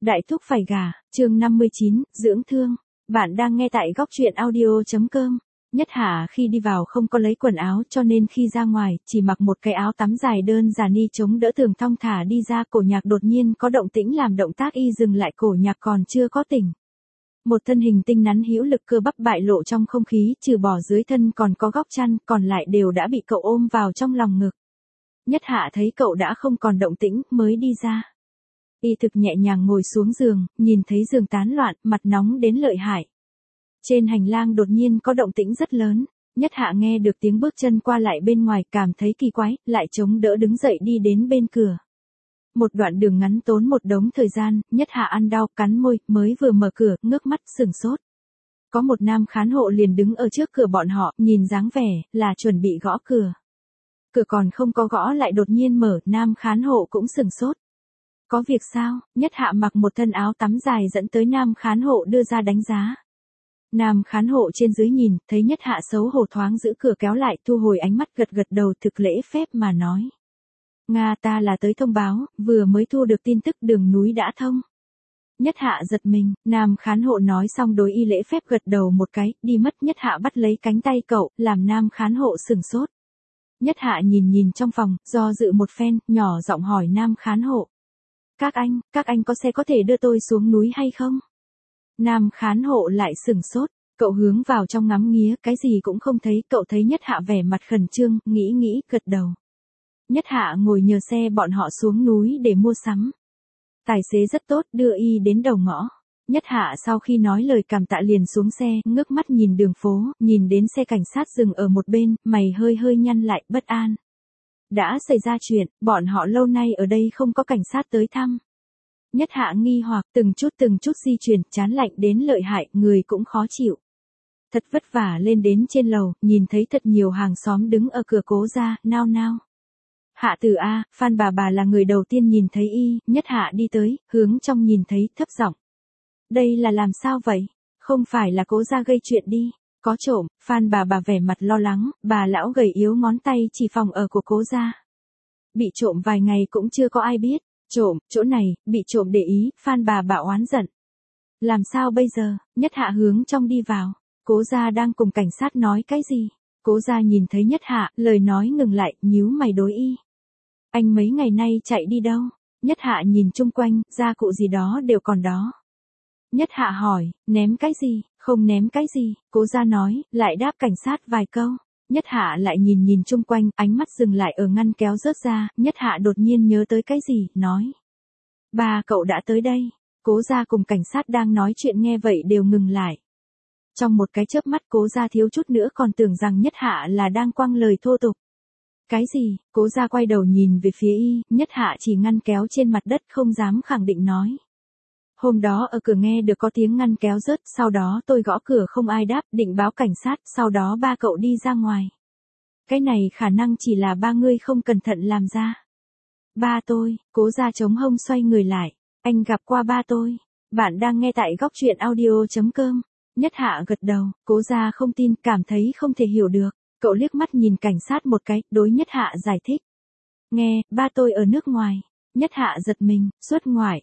Đại thúc phải gả, chương 59, dưỡng thương. Bạn đang nghe tại góc truyện audio.com. Nhất Hạ khi đi vào không có lấy quần áo cho nên khi ra ngoài, chỉ mặc một cái áo tắm dài đơn giản y chống đỡ tường thong thả đi ra. Cổ Nhạc đột nhiên có động tĩnh làm động tác y dừng lại, Cổ Nhạc còn chưa có tỉnh. Một thân hình tinh nắn hữu lực cơ bắp bại lộ trong không khí, trừ bỏ dưới thân còn có góc chăn, còn lại đều đã bị cậu ôm vào trong lòng ngực. Nhất Hạ thấy cậu đã không còn động tĩnh, mới đi ra. Y thực nhẹ nhàng ngồi xuống giường, nhìn thấy giường tán loạn, mặt nóng đến lợi hại. Trên hành lang đột nhiên có động tĩnh rất lớn, Nhất Hạ nghe được tiếng bước chân qua lại bên ngoài, cảm thấy kỳ quái, lại chống đỡ đứng dậy đi đến bên cửa. Một đoạn đường ngắn tốn một đống thời gian, Nhất Hạ ăn đau, cắn môi, mới vừa mở cửa, ngước mắt sửng sốt. Có một nam khán hộ liền đứng ở trước cửa bọn họ, nhìn dáng vẻ, là chuẩn bị gõ cửa. Cửa còn không có gõ lại đột nhiên mở, nam khán hộ cũng sửng sốt. Có việc sao? Nhất Hạ mặc một thân áo tắm dài dẫn tới nam khán hộ đưa ra đánh giá. Nam khán hộ trên dưới nhìn, thấy Nhất Hạ xấu hổ thoáng giữ cửa kéo lại, thu hồi ánh mắt, gật gật đầu thực lễ phép mà nói. Nga, ta là tới thông báo, vừa mới thu được tin tức đường núi đã thông. Nhất Hạ giật mình, nam khán hộ nói xong đối y lễ phép gật đầu một cái, đi mất. Nhất Hạ bắt lấy cánh tay cậu, làm nam khán hộ sửng sốt. Nhất Hạ nhìn trong phòng, do dự một phen, nhỏ giọng hỏi nam khán hộ. Các anh có xe có thể đưa tôi xuống núi hay không? Nam khán hộ lại sửng sốt, cậu hướng vào trong ngắm nghía, cái gì cũng không thấy, cậu thấy Nhất Hạ vẻ mặt khẩn trương, nghĩ, gật đầu. Nhất Hạ ngồi nhờ xe bọn họ xuống núi để mua sắm. Tài xế rất tốt, đưa y đến đầu ngõ. Nhất Hạ sau khi nói lời cảm tạ liền xuống xe, ngước mắt nhìn đường phố, nhìn đến xe cảnh sát dừng ở một bên, mày hơi nhăn lại, bất an. Đã xảy ra chuyện, bọn họ lâu nay ở đây không có cảnh sát tới thăm. Nhất Hạ nghi hoặc, từng chút di chuyển, chán lạnh đến lợi hại, người cũng khó chịu. Thật vất vả lên đến trên lầu, nhìn thấy thật nhiều hàng xóm đứng ở cửa Cố gia, nao. Hạ Tử A, Phan bà là người đầu tiên nhìn thấy y. Nhất Hạ đi tới, hướng trong nhìn thấy, thấp giọng. Đây là làm sao vậy? Không phải là Cố gia gây chuyện đi. Có trộm. Phan bà vẻ mặt lo lắng, bà lão gầy yếu ngón tay chỉ phòng ở của Cố gia. Bị trộm vài ngày cũng chưa có ai biết. Trộm, chỗ này, bị trộm để ý, Phan bà oán giận. Làm sao bây giờ? Nhất Hạ hướng trong đi vào. Cố gia đang cùng cảnh sát nói cái gì? Cố gia nhìn thấy Nhất Hạ, lời nói ngừng lại, nhíu mày đối y. Anh mấy ngày nay chạy đi đâu? Nhất Hạ nhìn chung quanh, gia cụ gì đó đều còn đó. Nhất Hạ hỏi, ném cái gì? Không ném cái gì, Cố gia nói, lại đáp cảnh sát vài câu. Nhất Hạ lại nhìn chung quanh, ánh mắt dừng lại ở ngăn kéo rớt ra, Nhất Hạ đột nhiên nhớ tới cái gì, nói. Ba cậu đã tới đây. Cố gia cùng cảnh sát đang nói chuyện nghe vậy đều ngừng lại. Trong một cái chớp mắt Cố gia thiếu chút nữa còn tưởng rằng Nhất Hạ là đang quăng lời thô tục. Cái gì? Cố gia quay đầu nhìn về phía y, Nhất Hạ chỉ ngăn kéo trên mặt đất không dám khẳng định nói. Hôm đó ở cửa nghe được có tiếng ngăn kéo rớt, sau đó tôi gõ cửa không ai đáp, định báo cảnh sát, sau đó ba cậu đi ra ngoài. Cái này khả năng chỉ là ba ngươi không cẩn thận làm ra. Ba tôi, Cố gia chống hông xoay người lại. Anh gặp qua ba tôi. Bạn đang nghe tại góc truyện audio.com. Nhất Hạ gật đầu, Cố gia không tin, cảm thấy không thể hiểu được. Cậu liếc mắt nhìn cảnh sát một cái, đối Nhất Hạ giải thích. Nghe, ba tôi ở nước ngoài. Nhất Hạ giật mình, xuất ngoại,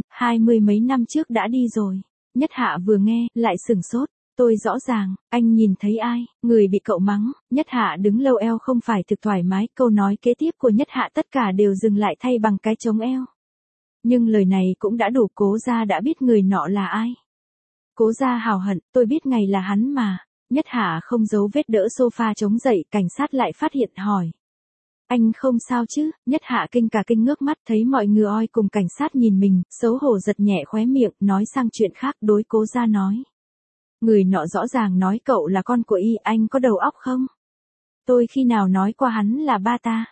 20 mấy năm trước đã đi rồi. Nhất Hạ vừa nghe, lại sửng sốt. Tôi rõ ràng, anh nhìn thấy ai, người bị cậu mắng. Nhất Hạ đứng lâu eo không phải thực thoải mái, câu nói kế tiếp của Nhất Hạ tất cả đều dừng lại thay bằng cái chống eo. Nhưng lời này cũng đã đủ, Cố gia đã biết người nọ là ai. Cố gia hào hận, tôi biết ngày là hắn mà. Nhất Hạ không giấu vết đỡ sofa chống dậy, cảnh sát lại phát hiện hỏi. Anh không sao chứ? Nhất Hạ kinh ngước mắt thấy mọi người oi cùng cảnh sát nhìn mình, xấu hổ giật nhẹ khóe miệng, nói sang chuyện khác đối Cố gia nói. Người nọ rõ ràng nói cậu là con của y, anh có đầu óc không? Tôi khi nào nói qua hắn là ba ta?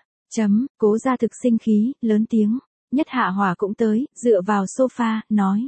Cố gia thực sinh khí, lớn tiếng. Nhất Hạ Hòa cũng tới, dựa vào sofa, nói.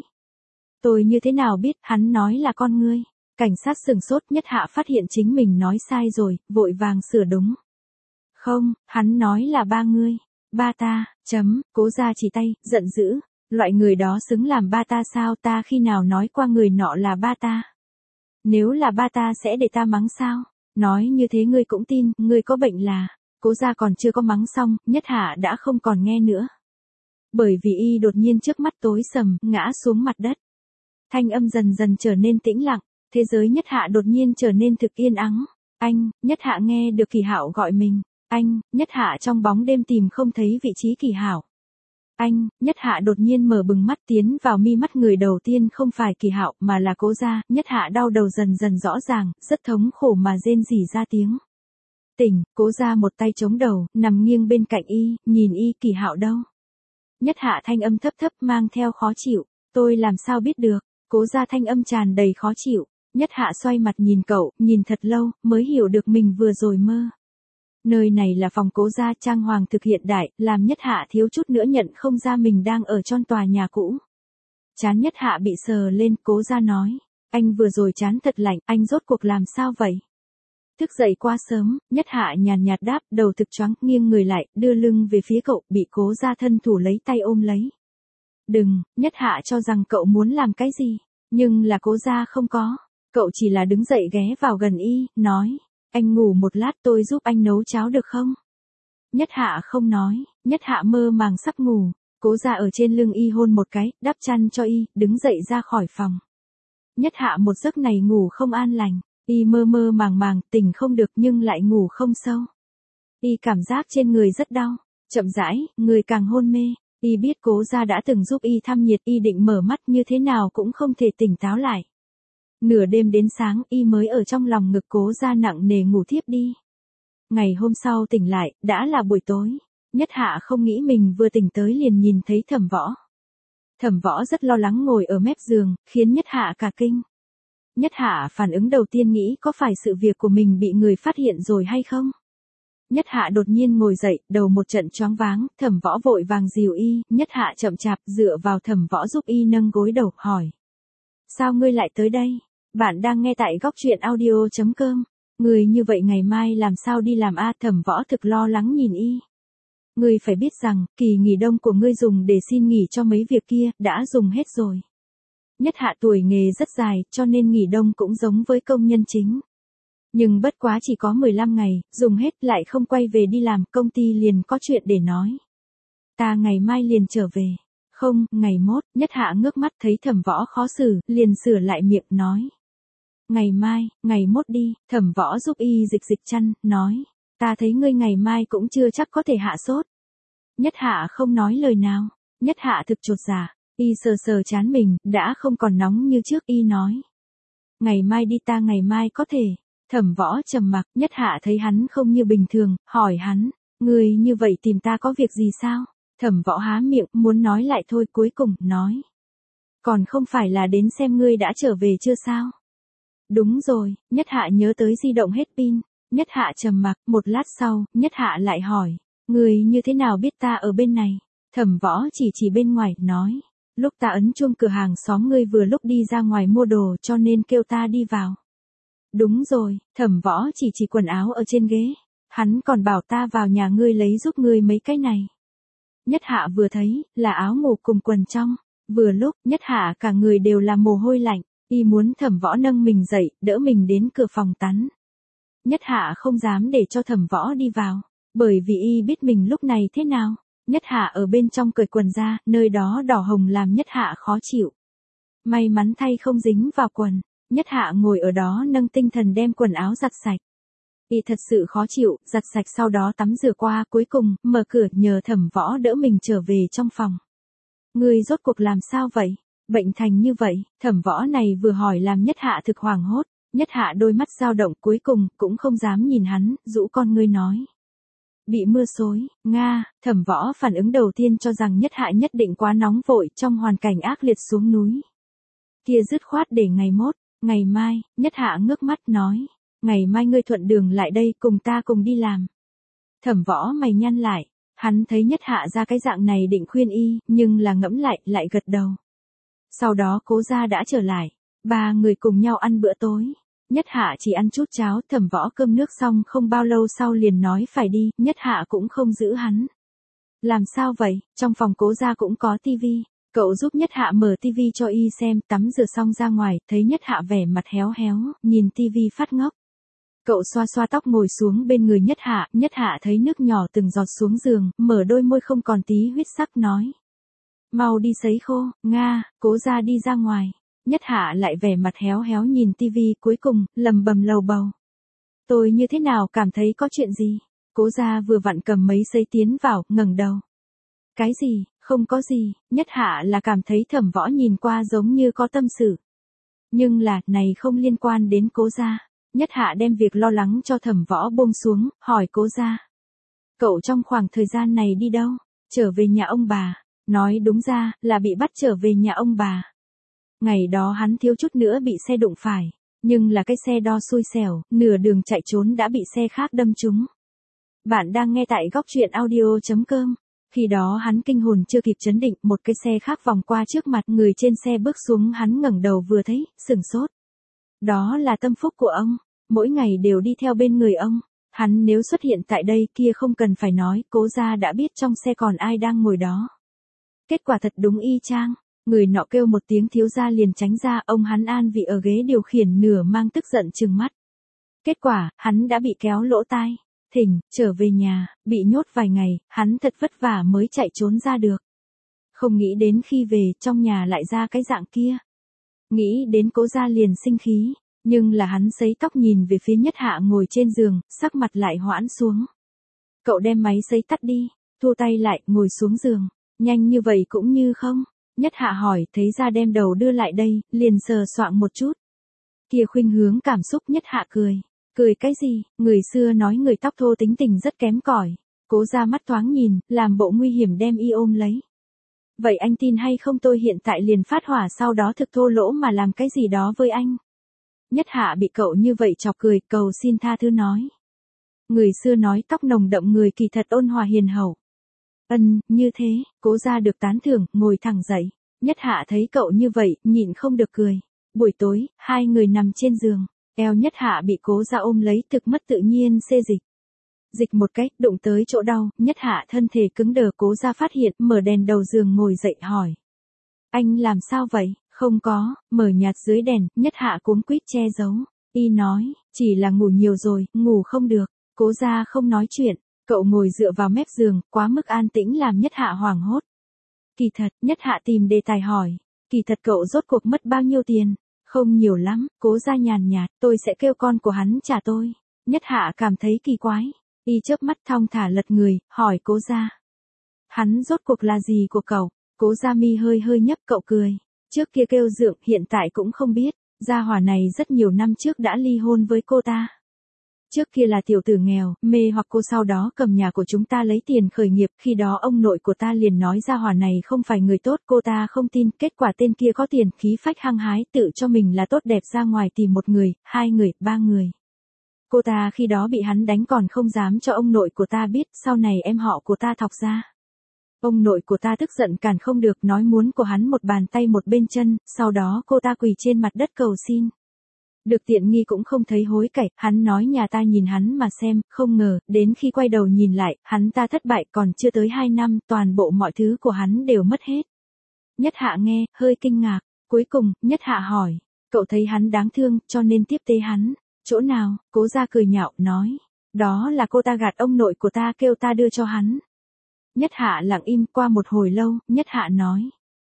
Tôi như thế nào biết, hắn nói là con ngươi. Cảnh sát sửng sốt, Nhất Hạ phát hiện chính mình nói sai rồi, vội vàng sửa đúng. Không, hắn nói là ba ngươi. Ba ta, Cố gia chỉ tay, giận dữ. Loại người đó xứng làm ba ta sao, ta khi nào nói qua người nọ là ba ta? Nếu là ba ta sẽ để ta mắng sao? Nói như thế ngươi cũng tin, ngươi có bệnh là. Cố gia còn chưa có mắng xong, Nhất Hạ đã không còn nghe nữa. Bởi vì y đột nhiên trước mắt tối sầm, ngã xuống mặt đất. Thanh âm dần dần trở nên tĩnh lặng, thế giới Nhất Hạ đột nhiên trở nên thực yên ắng. Anh, Nhất Hạ nghe được Kỳ Hạo gọi mình. Anh, Nhất Hạ trong bóng đêm tìm không thấy vị trí Kỳ Hạo. Anh, Nhất Hạ đột nhiên mở bừng mắt tiến vào mi mắt người đầu tiên không phải Kỳ Hạo mà là Cố Gia. Nhất Hạ đau đầu dần dần rõ ràng, rất thống khổ mà rên rỉ ra tiếng. Tỉnh, Cố Gia một tay chống đầu, nằm nghiêng bên cạnh y, nhìn y. Kỳ Hạo đâu? Nhất Hạ thanh âm thấp thấp mang theo khó chịu. Tôi làm sao biết được? Cố Gia thanh âm tràn đầy khó chịu. Nhất Hạ xoay mặt nhìn cậu, nhìn thật lâu, mới hiểu được mình vừa rồi mơ. Nơi này là phòng Cố Gia, trang hoàng thực hiện đại, làm Nhất Hạ thiếu chút nữa nhận không ra mình đang ở trong tòa nhà cũ. Trán Nhất Hạ bị sờ lên, Cố Gia nói. Anh vừa rồi trán thật lạnh, anh rốt cuộc làm sao vậy? Thức dậy quá sớm, Nhất Hạ nhàn nhạt đáp, đầu thực choáng, nghiêng người lại, đưa lưng về phía cậu, bị Cố Gia thân thủ lấy tay ôm lấy. Đừng, Nhất Hạ cho rằng cậu muốn làm cái gì, nhưng là Cố Gia không có. Cậu chỉ là đứng dậy ghé vào gần y, nói. Anh ngủ một lát tôi giúp anh nấu cháo được không? Nhất Hạ không nói, Nhất Hạ mơ màng sắp ngủ. Cố Gia ở trên lưng y hôn một cái, đắp chăn cho y, đứng dậy ra khỏi phòng. Nhất Hạ một giấc này ngủ không an lành. Y mơ mơ màng màng, tỉnh không được nhưng lại ngủ không sâu. Y cảm giác trên người rất đau, chậm rãi, người càng hôn mê. Y biết Cố Gia đã từng giúp y thăm nhiệt, y định mở mắt như thế nào cũng không thể tỉnh táo lại. Nửa đêm đến sáng, y mới ở trong lòng ngực Cố Gia nặng nề ngủ thiếp đi. Ngày hôm sau tỉnh lại, đã là buổi tối. Nhất Hạ không nghĩ mình vừa tỉnh tới liền nhìn thấy Thẩm Võ. Thẩm Võ rất lo lắng ngồi ở mép giường, khiến Nhất Hạ cả kinh. Nhất Hạ phản ứng đầu tiên nghĩ có phải sự việc của mình bị người phát hiện rồi hay không? Nhất Hạ đột nhiên ngồi dậy, đầu một trận choáng váng, Thẩm Võ vội vàng dìu y, Nhất Hạ chậm chạp dựa vào Thẩm Võ giúp y nâng gối đầu, hỏi. Sao ngươi lại tới đây? Bạn đang nghe tại góc truyện audio.com. Người như vậy ngày mai làm sao đi làm a? Thẩm Võ thực lo lắng nhìn y. Ngươi phải biết rằng, kỳ nghỉ đông của ngươi dùng để xin nghỉ cho mấy việc kia, đã dùng hết rồi. Nhất Hạ tuổi nghề rất dài, cho nên nghỉ đông cũng giống với công nhân chính. Nhưng bất quá chỉ có 15 ngày, dùng hết lại không quay về đi làm, công ty liền có chuyện để nói. Ta ngày mai liền trở về. Không, ngày mốt. Nhất Hạ ngước mắt thấy Thẩm Võ khó xử, liền sửa lại miệng, nói. Ngày mai, ngày mốt đi. Thẩm Võ giúp y dịch dịch chăn, nói. Ta thấy ngươi ngày mai cũng chưa chắc có thể hạ sốt. Nhất Hạ không nói lời nào. Nhất Hạ thực chột dạ. Y sờ sờ trán mình, đã không còn nóng như trước, y nói. Ngày mai đi, ta ngày mai có thể. Thẩm Võ trầm mặc. Nhất Hạ thấy hắn không như bình thường, hỏi hắn. Ngươi như vậy tìm ta có việc gì sao? Thẩm Võ há miệng, muốn nói lại thôi, cuối cùng, nói. Còn không phải là đến xem ngươi đã trở về chưa sao? Đúng rồi. Nhất Hạ nhớ tới di động hết pin. Nhất Hạ trầm mặc, một lát sau, Nhất Hạ lại hỏi. Ngươi như thế nào biết ta ở bên này? Thẩm Võ chỉ bên ngoài, nói. Lúc ta ấn chuông cửa hàng xóm ngươi vừa lúc đi ra ngoài mua đồ cho nên kêu ta đi vào. Đúng rồi. Thẩm Võ chỉ quần áo ở trên ghế. Hắn còn bảo ta vào nhà ngươi lấy giúp ngươi mấy cái này. Nhất Hạ vừa thấy, là áo ngủ cùng quần trong. Vừa lúc, Nhất Hạ cả người đều là mồ hôi lạnh. Y muốn Thẩm Võ nâng mình dậy, đỡ mình đến cửa phòng tắm. Nhất Hạ không dám để cho Thẩm Võ đi vào. Bởi vì y biết mình lúc này thế nào. Nhất Hạ ở bên trong cởi quần ra, nơi đó đỏ hồng làm Nhất Hạ khó chịu. May mắn thay không dính vào quần. Nhất Hạ ngồi ở đó nâng tinh thần đem quần áo giặt sạch. Y thật sự khó chịu, giặt sạch sau đó tắm rửa qua, cuối cùng, mở cửa nhờ Thẩm Võ đỡ mình trở về trong phòng. Ngươi rốt cuộc làm sao vậy? Bệnh thành như vậy, Thẩm Võ này vừa hỏi làm Nhất Hạ thực hoảng hốt. Nhất Hạ đôi mắt dao động, cuối cùng, cũng không dám nhìn hắn, rũ con ngươi nói. Bị mưa xối, Nga. Thẩm Võ phản ứng đầu tiên cho rằng Nhất Hạ nhất định quá nóng vội trong hoàn cảnh ác liệt xuống núi. Kia dứt khoát để ngày mốt. Ngày mai. Nhất Hạ ngước mắt nói. Ngày mai ngươi thuận đường lại đây cùng ta cùng đi làm. Thẩm Võ mày nhăn lại. Hắn thấy Nhất Hạ ra cái dạng này định khuyên y, nhưng là ngẫm lại gật đầu. Sau đó Cố Gia đã trở lại. Ba người cùng nhau ăn bữa tối. Nhất Hạ chỉ ăn chút cháo, Thẩm Võ cơm nước xong không bao lâu sau liền nói phải đi, Nhất Hạ cũng không giữ hắn. Làm sao vậy? Trong phòng Cố Gia cũng có tivi. Cậu giúp Nhất Hạ mở tivi cho y xem, tắm rửa xong ra ngoài, thấy Nhất Hạ vẻ mặt héo héo, nhìn tivi phát ngốc. Cậu xoa xoa tóc ngồi xuống bên người Nhất Hạ thấy nước nhỏ từng giọt xuống giường, mở đôi môi không còn tí huyết sắc nói. Mau đi sấy khô, Nga, Cố Gia đi ra ngoài. Nhất Hạ lại vẻ mặt héo héo nhìn tivi, cuối cùng, lầm bầm lầu bầu. Tôi như thế nào cảm thấy có chuyện gì? Cố Gia vừa vặn cầm mấy sấy tiến vào, ngẩng đầu. Cái gì, không có gì, Nhất Hạ là cảm thấy Thẩm Võ nhìn qua giống như có tâm sự. Nhưng là, này không liên quan đến Cố Gia. Nhất Hạ đem việc lo lắng cho Thẩm Võ buông xuống, hỏi Cố Gia. Cậu trong khoảng thời gian này đi đâu? Trở về nhà ông bà. Nói đúng ra, là bị bắt trở về nhà ông bà. Ngày đó hắn thiếu chút nữa bị xe đụng phải. Nhưng là cái xe đo xui xẻo, nửa đường chạy trốn đã bị xe khác đâm trúng. Bạn đang nghe tại góc truyện audio.com. Khi đó hắn kinh hồn chưa kịp chấn định, một cái xe khác vòng qua trước mặt, người trên xe bước xuống, hắn ngẩng đầu vừa thấy, sửng sốt. Đó là tâm phúc của ông, mỗi ngày đều đi theo bên người ông. Hắn nếu xuất hiện tại đây kia không cần phải nói, Cố Gia đã biết trong xe còn ai đang ngồi đó. Kết quả thật đúng y chang, người nọ kêu một tiếng thiếu gia liền tránh ra, ông hắn an vị ở ghế điều khiển nửa mang tức giận trừng mắt. Kết quả, hắn đã bị kéo lỗ tai, thỉnh, trở về nhà, bị nhốt vài ngày, hắn thật vất vả mới chạy trốn ra được. Không nghĩ đến khi về, trong nhà lại ra cái dạng kia. Nghĩ đến Cố Gia liền sinh khí, nhưng là hắn sấy tóc nhìn về phía Nhất Hạ ngồi trên giường, sắc mặt lại hoãn xuống. Cậu đem máy sấy tắt đi, thu tay lại, ngồi xuống giường. Nhanh như vậy cũng như không? Nhất Hạ hỏi, thấy ra đem đầu đưa lại đây, liền sờ soạng một chút. Kia khuynh hướng cảm xúc. Nhất Hạ cười. Cười cái gì, người xưa nói người tóc thô tính tình rất kém cỏi. Cố Gia mắt thoáng nhìn, làm bộ nguy hiểm đem y ôm lấy. Vậy anh tin hay không tôi hiện tại liền phát hỏa, sau đó thực thô lỗ mà làm cái gì đó với anh? Nhất Hạ bị cậu như vậy chọc cười, cầu xin tha thứ nói. Người xưa nói tóc nồng đậm người kỳ thật ôn hòa hiền hậu. Như thế, Cố Gia được tán thưởng, ngồi thẳng dậy. Nhất Hạ thấy cậu như vậy, nhịn không được cười. Buổi tối, hai người nằm trên giường. Eo Nhất Hạ bị Cố Gia ôm lấy, thực mất tự nhiên xê dịch. Dịch một cách, đụng tới chỗ đau, Nhất Hạ thân thể cứng đờ. Cố Gia phát hiện, mở đèn đầu giường ngồi dậy hỏi. Anh làm sao vậy? Không có, mở nhạt dưới đèn, Nhất Hạ cuống quýt che giấu. Y nói, chỉ là ngủ nhiều rồi, ngủ không được. Cố Gia không nói chuyện, cậu ngồi dựa vào mép giường, quá mức an tĩnh làm Nhất Hạ hoảng hốt. Kỳ thật, Nhất Hạ tìm đề tài hỏi. Kỳ thật cậu rốt cuộc mất bao nhiêu tiền? Không nhiều lắm, Cố Gia nhàn nhạt, tôi sẽ kêu con của hắn trả tôi. Nhất Hạ cảm thấy kỳ quái. Y chớp mắt thong thả lật người, hỏi Cố Gia. Hắn rốt cuộc là gì của cậu? Cố Gia mi hơi hơi nhấp, cậu cười. Trước kia kêu dượng, hiện tại cũng không biết. Gia hỏa này rất nhiều năm trước đã ly hôn với cô ta. Trước kia là tiểu tử nghèo, mê hoặc cô, sau đó cầm nhà của chúng ta lấy tiền khởi nghiệp, khi đó ông nội của ta liền nói gia hỏa này không phải người tốt, cô ta không tin, kết quả tên kia có tiền, khí phách hăng hái, tự cho mình là tốt đẹp, ra ngoài tìm một người, hai người, ba người. Cô ta khi đó bị hắn đánh còn không dám cho ông nội của ta biết, sau này em họ của ta thọc ra. Ông nội của ta tức giận cản không được, nói muốn của hắn một bàn tay một bên chân, sau đó cô ta quỳ trên mặt đất cầu xin. Được tiện nghi cũng không thấy hối cải, hắn nói nhà ta nhìn hắn mà xem, không ngờ, đến khi quay đầu nhìn lại, hắn ta thất bại, còn chưa tới 2 năm, toàn bộ mọi thứ của hắn đều mất hết. Nhất Hạ nghe, hơi kinh ngạc, cuối cùng, Nhất Hạ hỏi, cậu thấy hắn đáng thương, cho nên tiếp tế hắn, chỗ nào? Cố Gia cười nhạo, nói, đó là cô ta gạt ông nội của ta, kêu ta đưa cho hắn. Nhất Hạ lặng im, qua một hồi lâu, Nhất Hạ nói,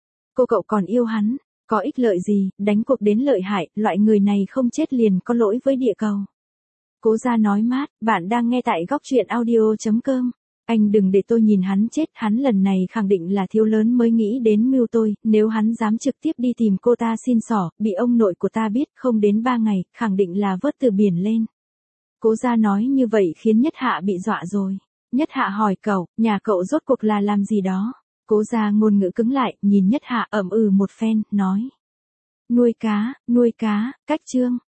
cậu còn yêu hắn. Có ích lợi gì, đánh cuộc đến lợi hại, loại người này không chết liền có lỗi với địa cầu. Cố Gia nói mát, bạn đang nghe tại góc truyện audio.com. Anh đừng để tôi nhìn hắn chết, hắn lần này khẳng định là thiếu lớn mới nghĩ đến mưu tôi, nếu hắn dám trực tiếp đi tìm cô ta xin xỏ, bị ông nội của ta biết, không đến 3 ngày, khẳng định là vớt từ biển lên. Cố Gia nói như vậy khiến Nhất Hạ bị dọa rồi. Nhất Hạ hỏi cậu, nhà cậu rốt cuộc là làm gì đó? Cố Gia ngôn ngữ cứng lại, nhìn Nhất Hạ ậm một phen, nói. Nuôi cá, cách chương.